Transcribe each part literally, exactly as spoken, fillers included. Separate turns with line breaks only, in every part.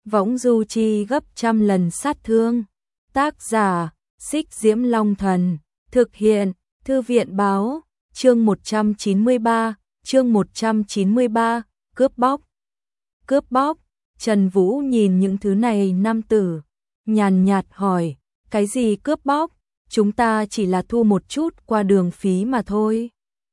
võng du chi gấp trăm lần sát thương. Tác giả, Xích Diễm Long Thần, thực hiện, Thư viện Báo, chương một trăm chín mươi ba, chương một trăm chín mươi ba, cướp bóc. Cướp bóc, Trần Vũ nhìn những thứ này nam tử, nhàn nhạt hỏi, cái gì cướp bóc, chúng ta chỉ là thu một chút qua đường phí mà thôi.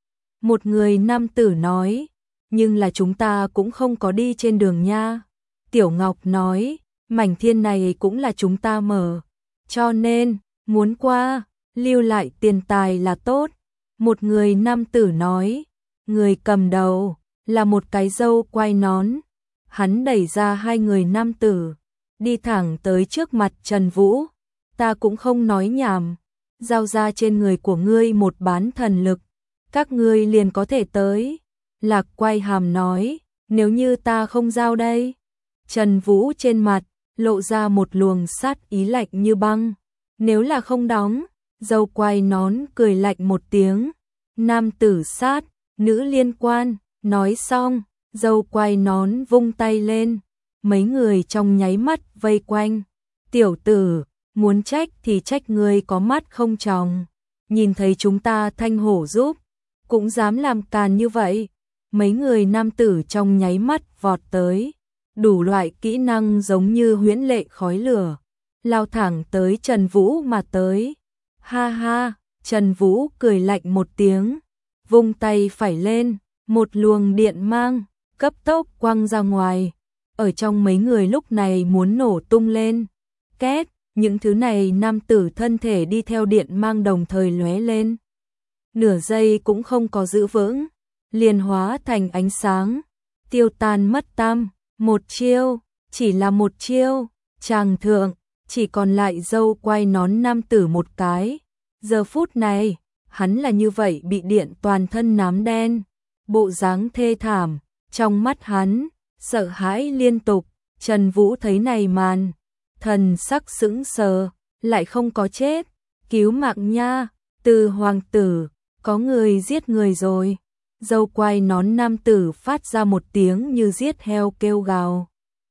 Một người nam tử nói, nhưng là chúng ta cũng không có đi trên đường nha. Tiểu Ngọc nói, mảnh thiên này cũng là chúng ta mở, cho nên, muốn qua, lưu lại tiền tài là tốt. Một người nam tử nói, người cầm đầu, là một cái râu quai nón. Hắn đẩy ra hai người nam tử, đi thẳng tới trước mặt Trần Vũ. Ta cũng không nói nhảm, giao ra trên người của ngươi một bán thần lực, các ngươi liền có thể tới. Lạc Quay Hàm nói, nếu như ta không giao đây. Trần Vũ trên mặt, lộ ra một luồng sát ý lạnh như băng. Nếu là không đóng, dâu quai nón cười lạnh một tiếng. Nam tử sát, nữ liên quan, nói xong, dâu quai nón vung tay lên. Mấy người trong nháy mắt vây quanh. Tiểu tử, muốn trách thì trách ngươi có mắt không tròng. Nhìn thấy chúng ta thanh hổ giúp, cũng dám làm càn như vậy. Mấy người nam tử trong nháy mắt vọt tới. Đủ loại kỹ năng giống như huyễn lệ khói lửa, lao thẳng tới Trần Vũ mà tới. Ha ha, Trần Vũ cười lạnh một tiếng, vung tay phải lên, một luồng điện mang, cấp tốc quăng ra ngoài. Ở trong mấy người lúc này muốn nổ tung lên. Két, những thứ này nam tử thân thể đi theo điện mang đồng thời lóe lên. Nửa giây cũng không có giữ vững, liền hóa thành ánh sáng, tiêu tan mất tăm. Một chiêu, chỉ là một chiêu, chàng thượng, chỉ còn lại dâu quai nón nam tử một cái. Giờ phút này, hắn là như vậy bị điện toàn thân nám đen, bộ dáng thê thảm, trong mắt hắn, sợ hãi liên tục. Trần Vũ thấy này màn, thần sắc sững sờ, lại không có chết, cứu mạng nha, Từ hoàng tử, có người giết người rồi. Dâu quai nón nam tử phát ra một tiếng như giết heo kêu gào.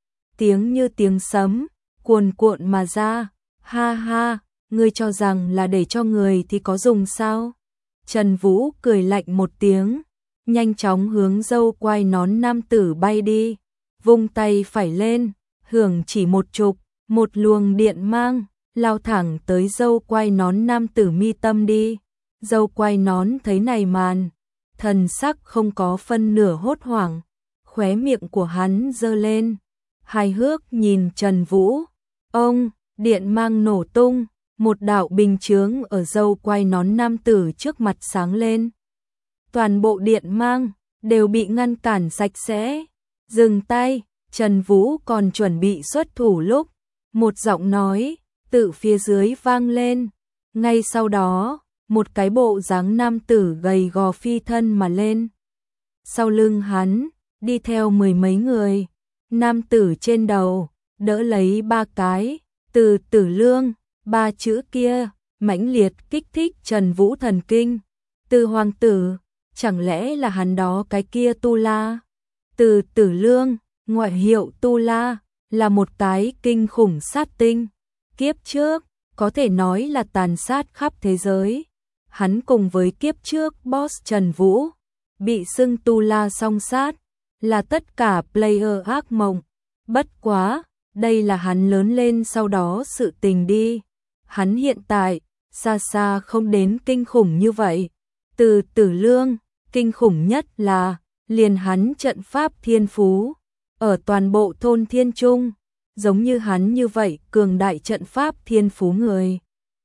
Tiếng như tiếng sấm, cuồn cuộn mà ra. Ha ha, ngươi cho rằng là để cho người thì có dùng sao? Trần Vũ cười lạnh một tiếng, nhanh chóng hướng dâu quai nón nam tử bay đi. Vung tay phải lên, hưởng chỉ một chục, một luồng điện mang, lao thẳng tới dâu quai nón nam tử mi tâm đi. Dâu quai nón thấy này màn, thần sắc không có phân nửa hốt hoảng, khóe miệng của hắn giơ lên, hài hước nhìn Trần Vũ. Ông, điện mang nổ tung, một đạo bình chướng ở dâu quai nón nam tử trước mặt sáng lên. Toàn bộ điện mang đều bị ngăn cản sạch sẽ. Dừng tay, Trần Vũ còn chuẩn bị xuất thủ lúc, một giọng nói từ phía dưới vang lên. Ngay sau đó, một cái bộ dáng nam tử gầy gò phi thân mà lên. Sau lưng hắn, đi theo mười mấy người. Nam tử trên đầu, đỡ lấy ba cái, Từ Tử Lương, ba chữ kia, mãnh liệt kích thích Trần Vũ thần kinh. Từ hoàng tử, chẳng lẽ là hắn đó cái kia Tu La? Từ Tử Lương, ngoại hiệu Tu La, là một cái kinh khủng sát tinh. Kiếp trước, có thể nói là tàn sát khắp thế giới. Hắn cùng với kiếp trước boss Trần Vũ, bị xưng Tu La song sát, là tất cả player ác mộng. Bất quá, đây là hắn lớn lên sau đó sự tình đi. Hắn hiện tại, xa xa không đến kinh khủng như vậy. Từ Tử Lương, kinh khủng nhất là, liền hắn trận pháp thiên phú. Ở toàn bộ thôn thiên trung, giống như hắn như vậy cường đại trận pháp thiên phú người,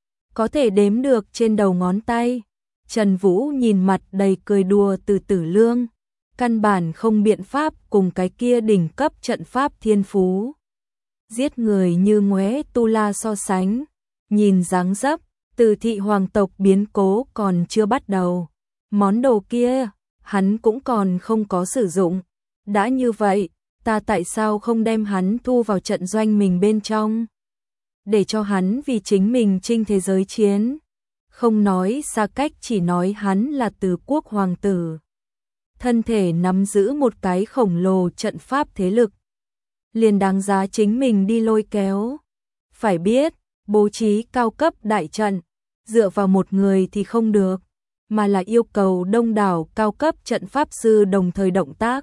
có thể đếm được trên đầu ngón tay. Trần Vũ nhìn mặt đầy cười đùa Từ Tử Lương, căn bản không biện pháp cùng cái kia đỉnh cấp trận pháp thiên phú giết người như ngoé Tu La so sánh. Nhìn dáng dấp, Từ thị hoàng tộc biến cố còn chưa bắt đầu. Món đồ kia, hắn cũng còn không có sử dụng. Đã như vậy, ta tại sao không đem hắn thu vào trận doanh mình bên trong? Để cho hắn vì chính mình chinh thế giới chiến. Không nói xa cách, chỉ nói hắn là Từ quốc hoàng tử. Thân thể nắm giữ một cái khổng lồ trận pháp thế lực. liền đáng giá chính mình đi lôi kéo. Phải biết, bố trí cao cấp đại trận, dựa vào một người thì không được, mà là yêu cầu đông đảo cao cấp trận pháp sư đồng thời động tác,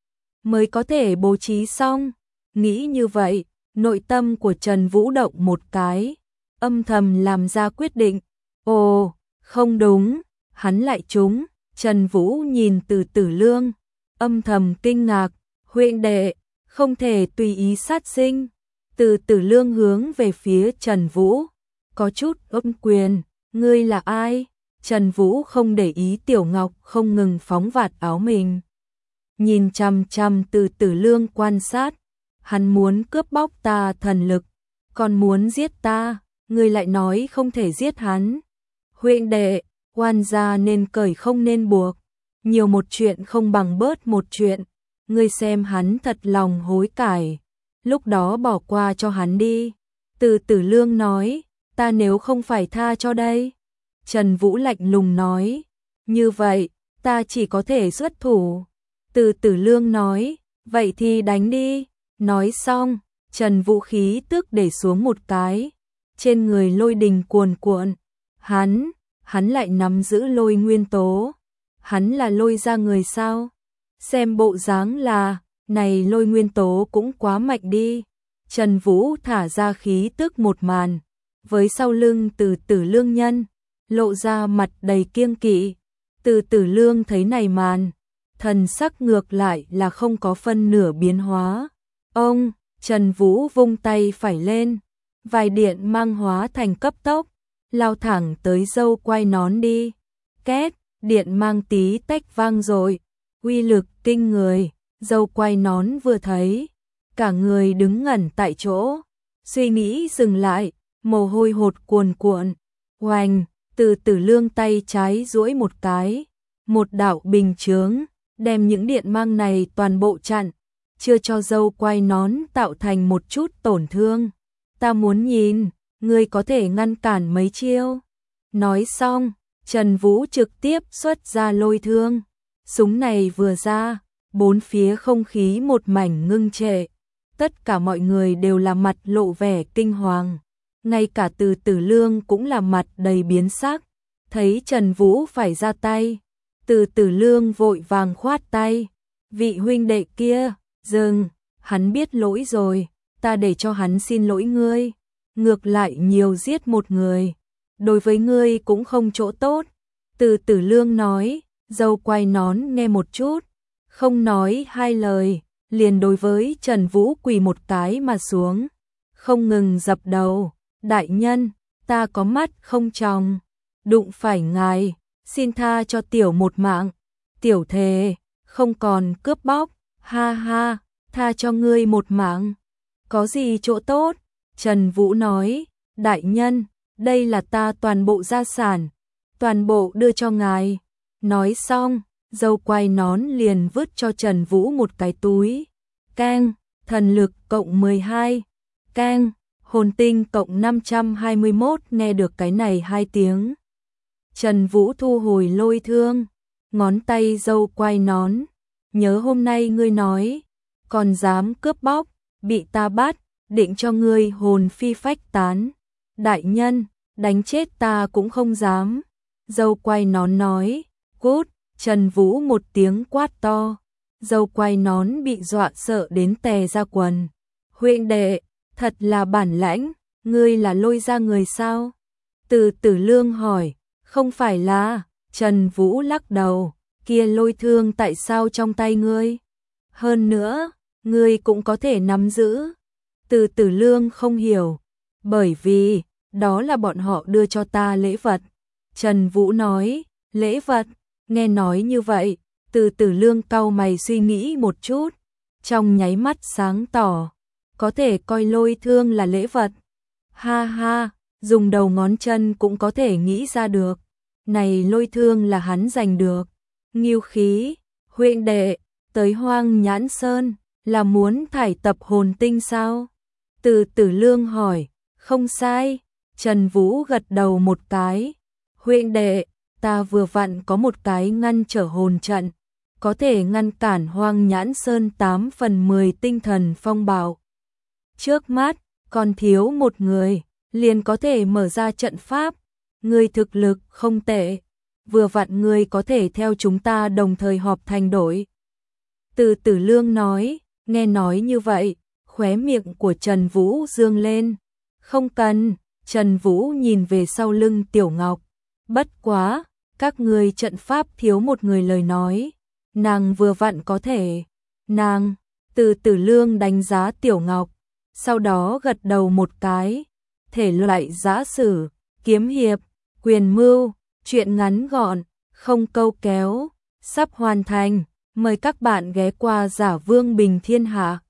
mới có thể bố trí xong. Nghĩ như vậy, nội tâm của Trần Vũ động một cái, âm thầm làm ra quyết định. Ồ, không đúng, hắn lại trúng. Trần Vũ nhìn Từ Tử Lương, âm thầm kinh ngạc, huynh đệ, không thể tùy ý sát sinh. Từ Tử Lương hướng về phía Trần Vũ, có chút ôm quyền, ngươi là ai? Trần Vũ không để ý Tiểu Ngọc không ngừng phóng vạt áo mình, nhìn chằm chằm Từ Tử Lương quan sát, hắn muốn cướp bóc ta thần lực, còn muốn giết ta, ngươi lại nói không thể giết hắn. Huynh đệ, quan gia nên cởi không nên buộc, nhiều một chuyện không bằng bớt một chuyện, ngươi xem hắn thật lòng hối cải, lúc đó bỏ qua cho hắn đi. Từ Tử Lương nói, ta nếu không phải tha cho đây. Trần Vũ lạnh lùng nói, như vậy, ta chỉ có thể xuất thủ. Từ Tử Lương nói, vậy thì đánh đi. Nói xong, Trần Vũ khí tức để xuống một cái, trên người lôi đình cuồn cuộn. Hắn, hắn lại nắm giữ lôi nguyên tố. Hắn là lôi ra người sao? Xem bộ dáng là, này lôi nguyên tố cũng quá mạnh đi. Trần Vũ thả ra khí tức một màn, với sau lưng Từ Tử Lương nhân, lộ ra mặt đầy kiêng kỵ. Từ Tử Lương thấy này màn, thần sắc ngược lại là không có phân nửa biến hóa. Ông, Trần Vũ vung tay phải lên, vài điện mang hóa thành cấp tốc, lao thẳng tới dâu quai nón đi. Két, điện mang tí tách vang rồi, uy lực kinh người, dâu quai nón vừa thấy, cả người đứng ngẩn tại chỗ, suy nghĩ dừng lại, mồ hôi hột cuồn cuộn. Oanh, Từ Tử Lương tay trái duỗi một cái, một đạo bình chướng, đem những điện mang này toàn bộ chặn, chưa cho dâu quai nón tạo thành một chút tổn thương. Ta muốn nhìn, ngươi có thể ngăn cản mấy chiêu. Nói xong, Trần Vũ trực tiếp xuất ra lôi thương. Súng này vừa ra, bốn phía không khí một mảnh ngưng trệ. Tất cả mọi người đều là mặt lộ vẻ kinh hoàng. Ngay cả Từ Tử Lương cũng là mặt đầy biến sắc. Thấy Trần Vũ phải ra tay, Từ Tử Lương vội vàng khoát tay. Vị huynh đệ kia, dừng, hắn biết lỗi rồi, ta để cho hắn xin lỗi ngươi. Ngược lại nhiều giết một người, đối với ngươi cũng không chỗ tốt. Từ Tử Lương nói, dâu quai nón nghe một chút, không nói hai lời, liền đối với Trần Vũ quỳ một cái mà xuống, không ngừng dập đầu. Đại nhân, ta có mắt không tròng, đụng phải ngài, xin tha cho tiểu một mạng. Tiểu thề, không còn cướp bóc, ha ha, tha cho ngươi một mạng. Có gì chỗ tốt? Trần Vũ nói, đại nhân, đây là ta toàn bộ gia sản, toàn bộ đưa cho ngài. Nói xong, dâu quai nón liền vứt cho Trần Vũ một cái túi. Keng, thần lực cộng mười hai. Keng, hồn tinh cộng năm trăm hai mươi mốt. Nghe được cái này hai tiếng, Trần Vũ thu hồi lôi thương, ngón tay dâu quai nón. Nhớ hôm nay ngươi nói, còn dám cướp bóc, bị ta bắt, định cho ngươi hồn phi phách tán. Đại nhân, đánh chết ta cũng không dám. Dâu quai nón nói, cút. Trần Vũ một tiếng quát to, dâu quai nón bị dọa sợ đến tè ra quần. Huynh đệ, thật là bản lãnh, ngươi là lôi ra người sao? Từ Tử Lương hỏi, không phải là. Trần Vũ lắc đầu, kia lôi thương tại sao trong tay ngươi? Hơn nữa, ngươi cũng có thể nắm giữ. Từ Tử Lương không hiểu, bởi vì, đó là bọn họ đưa cho ta lễ vật. Trần Vũ nói, lễ vật, nghe nói như vậy, Từ Tử Lương cau mày suy nghĩ một chút, trong nháy mắt sáng tỏ, có thể coi lôi thương là lễ vật. Ha ha, dùng đầu ngón chân cũng có thể nghĩ ra được, này lôi thương là hắn giành được. Nghiêu khí, huynh đệ, tới Hoang Nhãn Sơn, là muốn thải tập hồn tinh sao? Từ Tử Lương hỏi, không sai. Trần Vũ gật đầu một cái, huynh đệ, ta vừa vặn có một cái ngăn trở hồn trận, có thể ngăn cản Hoang Nhãn Sơn tám phần mười tinh thần phong bạo. trước mắt còn thiếu một người, liền có thể mở ra trận pháp. Người thực lực không tệ, vừa vặn người có thể theo chúng ta đồng thời họp thành đội. Từ Tử Lương nói, nghe nói như vậy, khóe miệng của Trần Vũ dương lên. Không cần, Trần Vũ nhìn về sau lưng Tiểu Ngọc. Bất quá, các người trận pháp thiếu một người lời nói. Nàng vừa vặn có thể. Nàng, Từ Tử Lương đánh giá Tiểu Ngọc, sau đó gật đầu một cái. Thể loại giã sử, kiếm hiệp, quyền mưu, chuyện ngắn gọn, không câu kéo, sắp hoàn thành. Mời các bạn ghé qua Giả Vương Bình Thiên Hạ.